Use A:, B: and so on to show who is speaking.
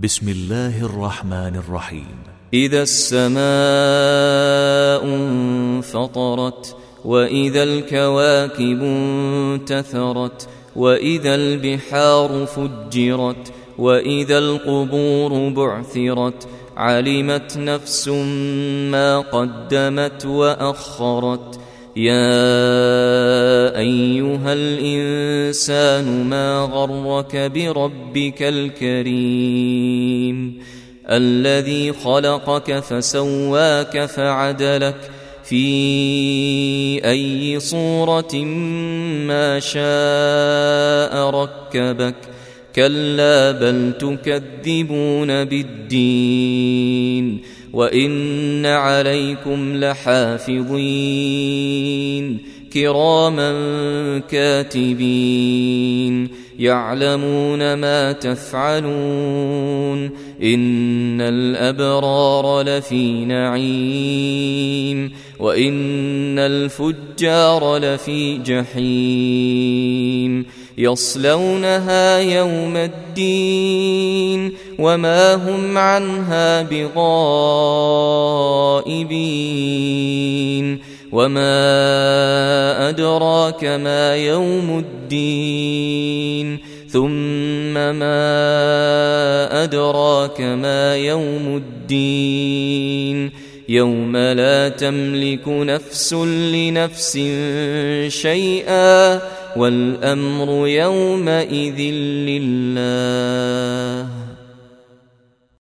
A: بسم الله الرحمن الرحيم.
B: إذا السماء انفطرت، وإذا الكواكب انتثرت، وإذا البحار فجرت، وإذا القبور بعثرت، علمت نفس ما قدمت وأخرت. يا أيها الإنسان ما غرك بربك الكريم الذي خلقك فسواك فعدلك في أي صورة ما شاء ركبك. كلا بل تكذبون بالدين، وإن عليكم لحافظين كراما كاتبين يعلمون ما تفعلون. إن الأبرار لفي نعيم، وإن الفجار لفي جحيم، يصلونها يوم الدين وما هم عنها بغائبين. وما أدراك ما يوم الدين، ثم ما أدراك ما يوم الدين. يوم لا تملك نفس لنفس شيئا، والأمر يومئذ لله.